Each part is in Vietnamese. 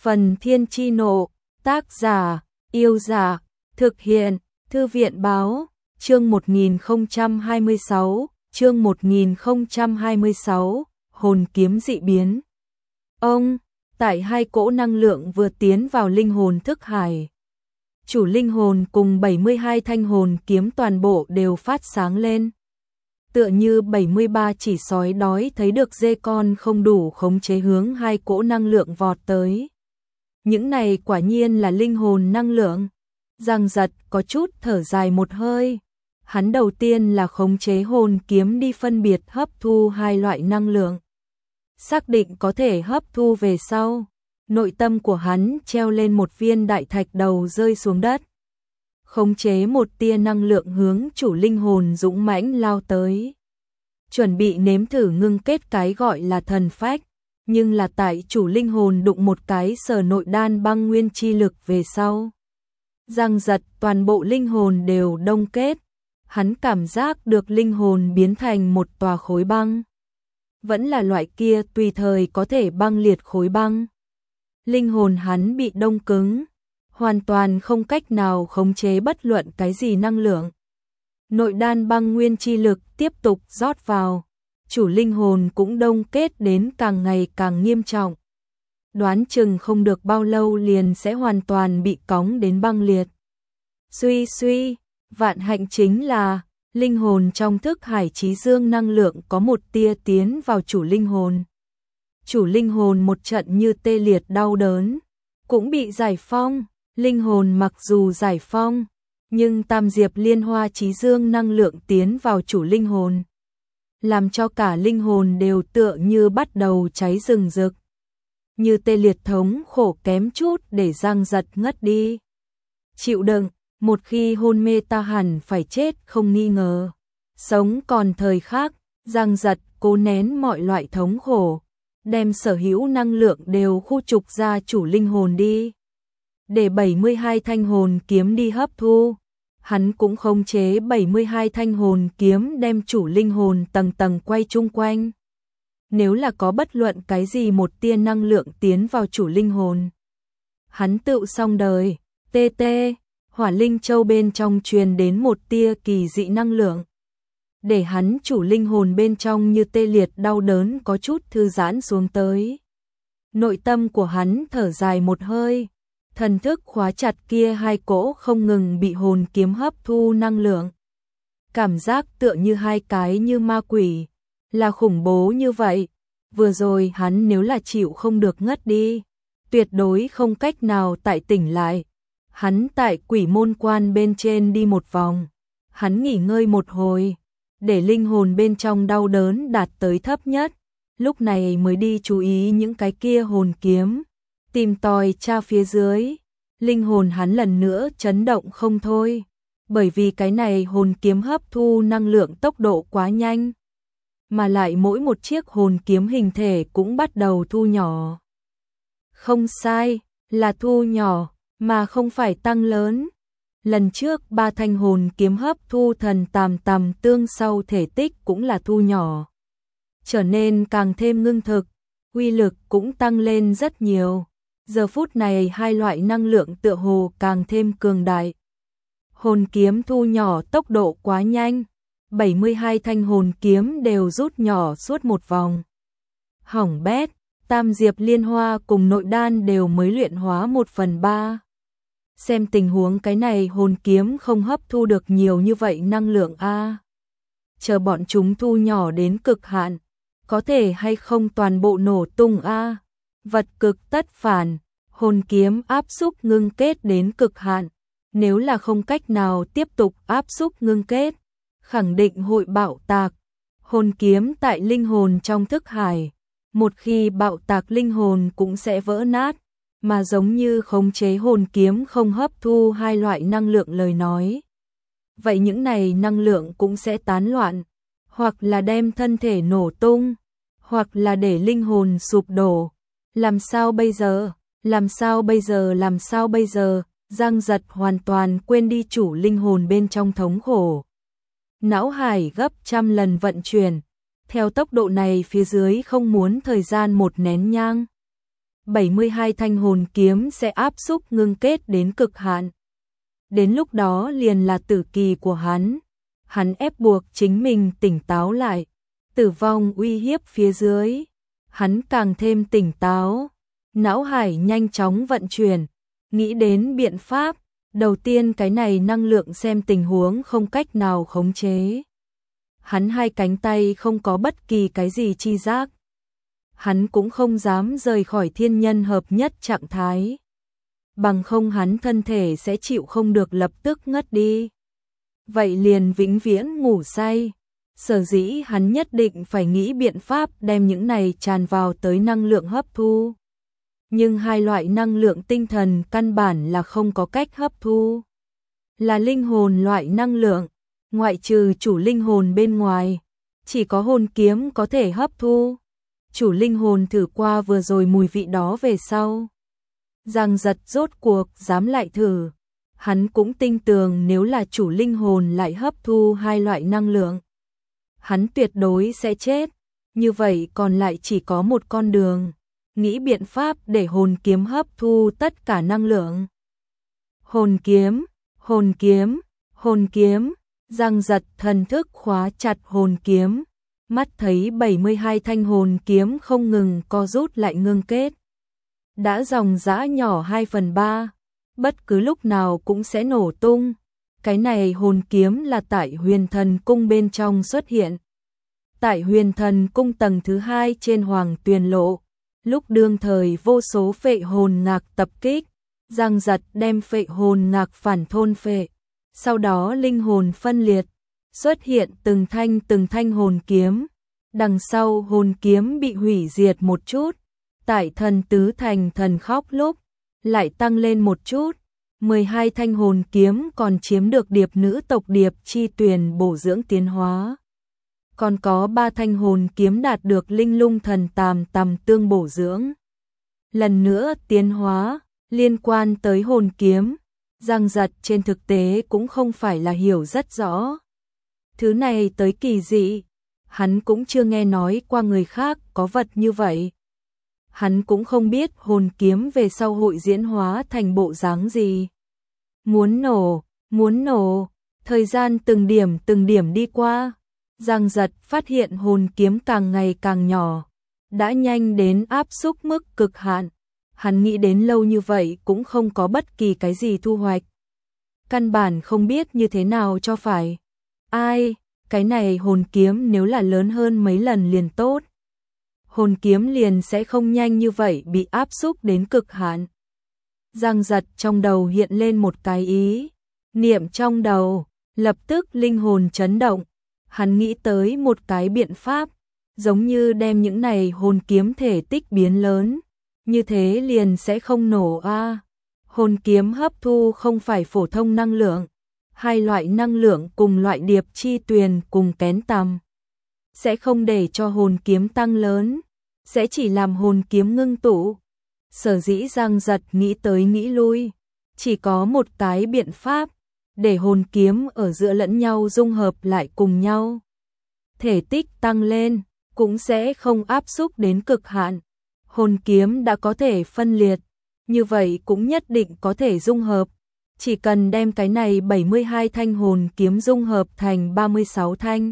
Phần Thiên Chi Nộ, tác giả, Yêu Giả, thực hiện, Thư viện Báo, chương 1026, chương 1026, hồn kiếm dị biến. Tại hai cỗ năng lượng vừa tiến vào linh hồn thức hải. Chủ linh hồn cùng 72 thanh hồn kiếm toàn bộ đều phát sáng lên. Tựa như 73 chỉ sói đói thấy được dê con không đủ khống chế hướng hai cỗ năng lượng vọt tới. Những này quả nhiên là linh hồn năng lượng. Giang Giật có chút thở dài một hơi. Hắn đầu tiên là khống chế hồn kiếm đi phân biệt hấp thu hai loại năng lượng. Xác định có thể hấp thu về sau, nội tâm của hắn treo lên một viên đại thạch đầu rơi xuống đất. Khống chế một tia năng lượng hướng chủ linh hồn dũng mãnh lao tới. Chuẩn bị nếm thử ngưng kết cái gọi là thần phách, nhưng là tại chủ linh hồn đụng một cái sở nội đan băng nguyên chi lực về sau. Giang Giật toàn bộ linh hồn đều đông kết, hắn cảm giác được linh hồn biến thành một tòa khối băng. Vẫn là loại kia tùy thời có thể băng liệt khối băng. Linh hồn hắn bị đông cứng, hoàn toàn không cách nào khống chế bất luận cái gì năng lượng. Nội đan băng nguyên chi lực tiếp tục rót vào, chủ linh hồn cũng đông kết đến càng ngày càng nghiêm trọng. Đoán chừng không được bao lâu liền sẽ hoàn toàn bị cóng đến băng liệt. Suy, vạn hạnh chính là linh hồn trong thức hải chí dương năng lượng có một tia tiến vào chủ linh hồn. Chủ linh hồn một trận như tê liệt đau đớn, cũng bị giải phong. Linh hồn mặc dù giải phong, nhưng tam diệp liên hoa chí dương năng lượng tiến vào chủ linh hồn, làm cho cả linh hồn đều tựa như bắt đầu cháy rừng rực. Như tê liệt thống khổ kém chút để Giang Giật ngất đi. Chịu đựng, một khi hôn mê ta hẳn phải chết không nghi ngờ. Sống còn thời khắc, Giang Giật cố nén mọi loại thống khổ, đem sở hữu năng lượng đều khu trục ra chủ linh hồn đi. Để 72 thanh hồn kiếm đi hấp thu, hắn cũng khống chế 72 thanh hồn kiếm đem chủ linh hồn tầng tầng quay chung quanh. Nếu là có bất luận cái gì một tia năng lượng tiến vào chủ linh hồn, hắn tựu xong đời. Hỏa linh châu bên trong truyền đến một tia kỳ dị năng lượng, để hắn chủ linh hồn bên trong như tê liệt đau đớn có chút thư giãn xuống tới. Nội tâm của hắn thở dài một hơi, thần thức khóa chặt kia hai cỗ không ngừng bị hồn kiếm hấp thu năng lượng. Cảm giác tựa như hai cái như ma quỷ, là khủng bố như vậy. Vừa rồi hắn nếu là chịu không được ngất đi, tuyệt đối không cách nào tại tỉnh lại. Hắn tại quỷ môn quan bên trên đi một vòng, hắn nghỉ ngơi một hồi, để linh hồn bên trong đau đớn đạt tới thấp nhất, lúc này mới đi chú ý những cái kia hồn kiếm, tìm tòi tra phía dưới. Linh hồn hắn lần nữa chấn động không thôi, bởi vì cái này hồn kiếm hấp thu năng lượng tốc độ quá nhanh, mà lại mỗi một chiếc hồn kiếm hình thể cũng bắt đầu thu nhỏ. Không sai, là thu nhỏ, mà không phải tăng lớn. Lần trước ba thanh hồn kiếm hấp thu thần tàm tương sau thể tích cũng là thu nhỏ, trở nên càng thêm ngưng thực, uy lực cũng tăng lên rất nhiều. Giờ phút này hai loại năng lượng tựa hồ càng thêm cường đại. Hồn kiếm thu nhỏ tốc độ quá nhanh, 72 thanh hồn kiếm đều rút nhỏ suốt một vòng. Hỏng bét, tam diệp liên hoa cùng nội đan đều mới luyện hóa 1/3. Xem tình huống cái này hồn kiếm không hấp thu được nhiều như vậy năng lượng a. Chờ bọn chúng thu nhỏ đến cực hạn, có thể hay không toàn bộ nổ tung a. Vật cực tất phản, hồn kiếm áp xúc ngưng kết đến cực hạn, nếu là không cách nào tiếp tục áp xúc ngưng kết, khẳng định hội bạo tạc. Hồn kiếm tại linh hồn trong thức hải, một khi bạo tạc linh hồn cũng sẽ vỡ nát, mà giống như khống chế hồn kiếm không hấp thu hai loại năng lượng lời nói. Vậy những này năng lượng cũng sẽ tán loạn, hoặc là đem thân thể nổ tung, hoặc là để linh hồn sụp đổ. Làm sao bây giờ? Làm sao bây giờ? Giang Giật hoàn toàn quên đi chủ linh hồn bên trong thống khổ. Não hải gấp trăm lần vận chuyển, theo tốc độ này phía dưới không muốn thời gian một nén nhang. 72 thanh hồn kiếm sẽ áp xúc ngưng kết đến cực hạn. Đến lúc đó liền là tử kỳ của hắn. Hắn ép buộc chính mình tỉnh táo lại. Tử vong uy hiếp phía dưới, hắn càng thêm tỉnh táo. Não hải nhanh chóng vận chuyển, nghĩ đến biện pháp. Đầu tiên cái này năng lượng xem tình huống không cách nào khống chế. Hắn hai cánh tay không có bất kỳ cái gì chi giác. Hắn cũng không dám rời khỏi thiên nhân hợp nhất trạng thái. Bằng không hắn thân thể sẽ chịu không được lập tức ngất đi. Vậy liền vĩnh viễn ngủ say. Sở dĩ hắn nhất định phải nghĩ biện pháp đem những này tràn vào tới năng lượng hấp thu. Nhưng hai loại năng lượng tinh thần căn bản là không có cách hấp thu. Là linh hồn loại năng lượng, ngoại trừ chủ linh hồn bên ngoài, chỉ có hồn kiếm có thể hấp thu. Chủ linh hồn thử qua vừa rồi mùi vị đó về sau. Giang Giật rốt cuộc dám lại thử. Hắn cũng tin tưởng nếu là chủ linh hồn lại hấp thu hai loại năng lượng, hắn tuyệt đối sẽ chết. Như vậy còn lại chỉ có một con đường. Nghĩ biện pháp để hồn kiếm hấp thu tất cả năng lượng. Hồn kiếm, hồn kiếm, hồn kiếm. Giang Giật thần thức khóa chặt hồn kiếm. Mắt thấy 72 thanh hồn kiếm không ngừng co rút lại ngưng kết. Đã dòng dã nhỏ 2/3. Bất cứ lúc nào cũng sẽ nổ tung. Cái này hồn kiếm là tại Huyền Thần Cung bên trong xuất hiện. Tại Huyền Thần Cung tầng thứ 2 trên Hoàng Tuyền Lộ. Lúc đương thời vô số phệ hồn ngạc tập kích, Giang Giật đem phệ hồn ngạc phản thôn phệ. Sau đó linh hồn phân liệt, xuất hiện từng thanh hồn kiếm. Đằng sau hồn kiếm bị hủy diệt một chút. Tại thần tứ thành thần khóc lúc, lại tăng lên một chút. 12 thanh hồn kiếm còn chiếm được điệp nữ tộc điệp chi tuyền bổ dưỡng tiến hóa. Còn có 3 thanh hồn kiếm đạt được linh lung thần tàm tương bổ dưỡng. Lần nữa tiến hóa, liên quan tới hồn kiếm, Giang Giật trên thực tế cũng không phải là hiểu rất rõ. Thứ này tới kỳ dị, hắn cũng chưa nghe nói qua người khác có vật như vậy. Hắn cũng không biết hồn kiếm về sau hội diễn hóa thành bộ dáng gì. Muốn nổ, thời gian từng điểm đi qua. Giang Giật phát hiện hồn kiếm càng ngày càng nhỏ, đã nhanh đến áp xúc mức cực hạn. Hắn nghĩ đến lâu như vậy cũng không có bất kỳ cái gì thu hoạch. Căn bản không biết như thế nào cho phải. Ai, cái này hồn kiếm nếu là lớn hơn mấy lần liền tốt. Hồn kiếm liền sẽ không nhanh như vậy bị áp xúc đến cực hạn. Giang Giật trong đầu hiện lên một cái ý niệm trong đầu, lập tức linh hồn chấn động. Hắn nghĩ tới một cái biện pháp, giống như đem những này hồn kiếm thể tích biến lớn, như thế liền sẽ không nổ a. Hồn kiếm hấp thu không phải phổ thông năng lượng, hai loại năng lượng cùng loại điệp chi tuyền cùng kén tằm, sẽ không để cho hồn kiếm tăng lớn, sẽ chỉ làm hồn kiếm ngưng tụ. Sở dĩ Giang Giật nghĩ tới nghĩ lui, chỉ có một cái biện pháp, để hồn kiếm ở giữa lẫn nhau dung hợp lại cùng nhau. Thể tích tăng lên, cũng sẽ không áp xúc đến cực hạn. Hồn kiếm đã có thể phân liệt, như vậy cũng nhất định có thể dung hợp. Chỉ cần đem cái này 72 thanh hồn kiếm dung hợp thành 36 thanh,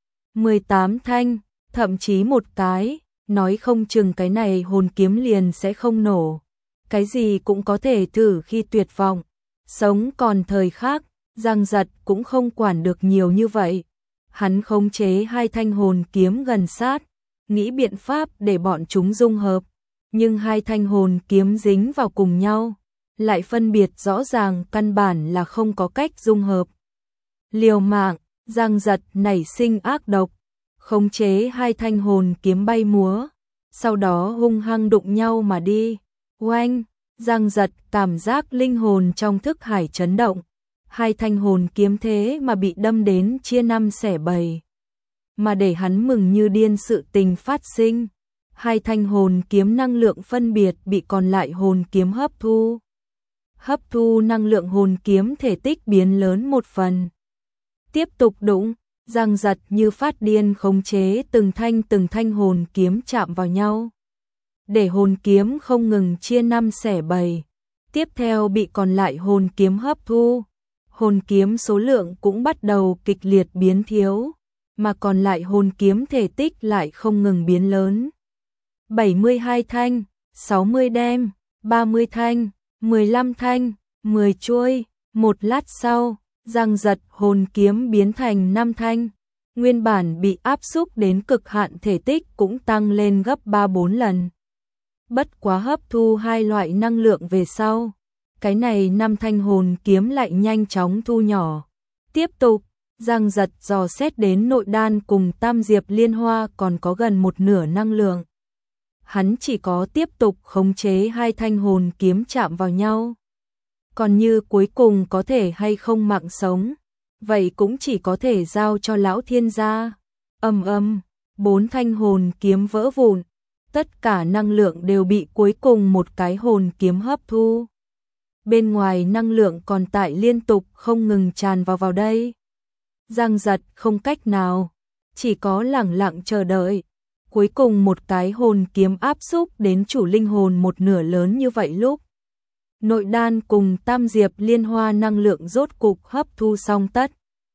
18 thanh, thậm chí một cái, nói không chừng cái này hồn kiếm liền sẽ không nổ. Cái gì cũng có thể thử khi tuyệt vọng. Sống còn thời khác, Giang Giật cũng không quản được nhiều như vậy. Hắn khống chế hai thanh hồn kiếm gần sát, nghĩ biện pháp để bọn chúng dung hợp. Nhưng hai thanh hồn kiếm dính vào cùng nhau, lại phân biệt rõ ràng căn bản là không có cách dung hợp. Liều mạng, Giang Giật nảy sinh ác độc, khống chế hai thanh hồn kiếm bay múa, sau đó hung hăng đụng nhau mà đi. Oanh, Giang Giật cảm giác linh hồn trong thức hải chấn động, hai thanh hồn kiếm thế mà bị đâm đến chia năm xẻ bảy. Mà để hắn mừng như điên sự tình phát sinh, hai thanh hồn kiếm năng lượng phân biệt bị còn lại hồn kiếm hấp thu. Hấp thu năng lượng hồn kiếm thể tích biến lớn một phần. Tiếp tục đụng, Giang Giật như phát điên khống chế từng thanh hồn kiếm chạm vào nhau. để hồn kiếm không ngừng chia năm xẻ bảy, tiếp theo bị còn lại hồn kiếm hấp thu. Hồn kiếm số lượng cũng bắt đầu kịch liệt biến thiếu, mà còn lại hồn kiếm thể tích lại không ngừng biến lớn. 72 thanh, 60 đem, 30 thanh, 15 thanh, 10 chuôi, một lát sau, Giang Giật hồn kiếm biến thành 5 thanh, nguyên bản bị áp xúc đến cực hạn thể tích cũng tăng lên gấp 3-4 lần. Bất quá hấp thu hai loại năng lượng về sau, cái này 5 thanh hồn kiếm lại nhanh chóng thu nhỏ. Tiếp tục, Giang Giật dò xét đến nội đan cùng tam diệp liên hoa còn có gần một nửa năng lượng. Hắn chỉ có tiếp tục khống chế hai thanh hồn kiếm chạm vào nhau. Còn như cuối cùng có thể hay không mạng sống, vậy cũng chỉ có thể giao cho lão thiên gia. Ầm ầm, 4 thanh hồn kiếm vỡ vụn, tất cả năng lượng đều bị cuối cùng một cái hồn kiếm hấp thu. Bên ngoài năng lượng còn tại liên tục không ngừng tràn vào đây. Giang Giật không cách nào, chỉ có lẳng lặng chờ đợi. Cuối cùng một cái hồn kiếm áp xúc đến chủ linh hồn một nửa lớn như vậy lúc. Nội đan cùng tam diệp liên hoa năng lượng rốt cục hấp thu xong tất.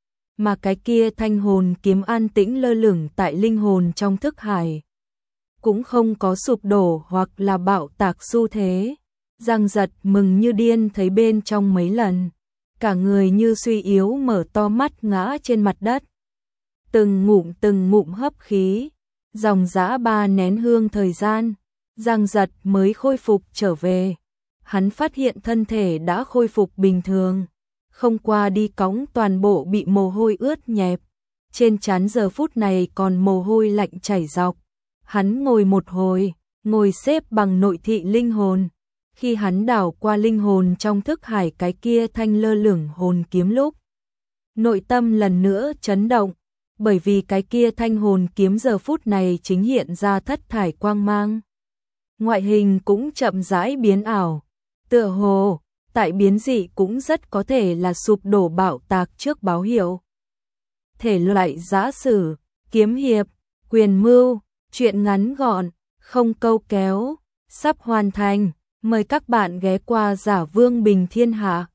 Mà cái kia thanh hồn kiếm an tĩnh lơ lửng tại linh hồn trong thức hải. Cũng không có sụp đổ hoặc là bạo tạc xu thế. Giang Giật mừng như điên thấy bên trong mấy lần. Cả người như suy yếu mở to mắt ngã trên mặt đất. Từng ngụm hấp khí. Dòng dã 3 nén hương thời gian, Giang Giật mới khôi phục trở về. Hắn phát hiện thân thể đã khôi phục bình thường, không qua đi cõng toàn bộ bị mồ hôi ướt nhẹp. Trên trán giờ phút này còn mồ hôi lạnh chảy dọc. Hắn ngồi một hồi, ngồi xếp bằng nội thị linh hồn. Khi hắn đảo qua linh hồn trong thức hải cái kia thanh lơ lửng hồn kiếm lúc, nội tâm lần nữa chấn động. Bởi vì cái kia thanh hồn kiếm giờ phút này chính hiện ra thất thải quang mang. Ngoại hình cũng chậm rãi biến ảo. Tựa hồ, tại biến dị cũng rất có thể là sụp đổ bạo tạc trước báo hiệu. Thể loại giã sử, kiếm hiệp, quyền mưu, truyện ngắn gọn, không câu kéo, sắp hoàn thành. Mời các bạn ghé qua Giả Vương Bình Thiên Hạ.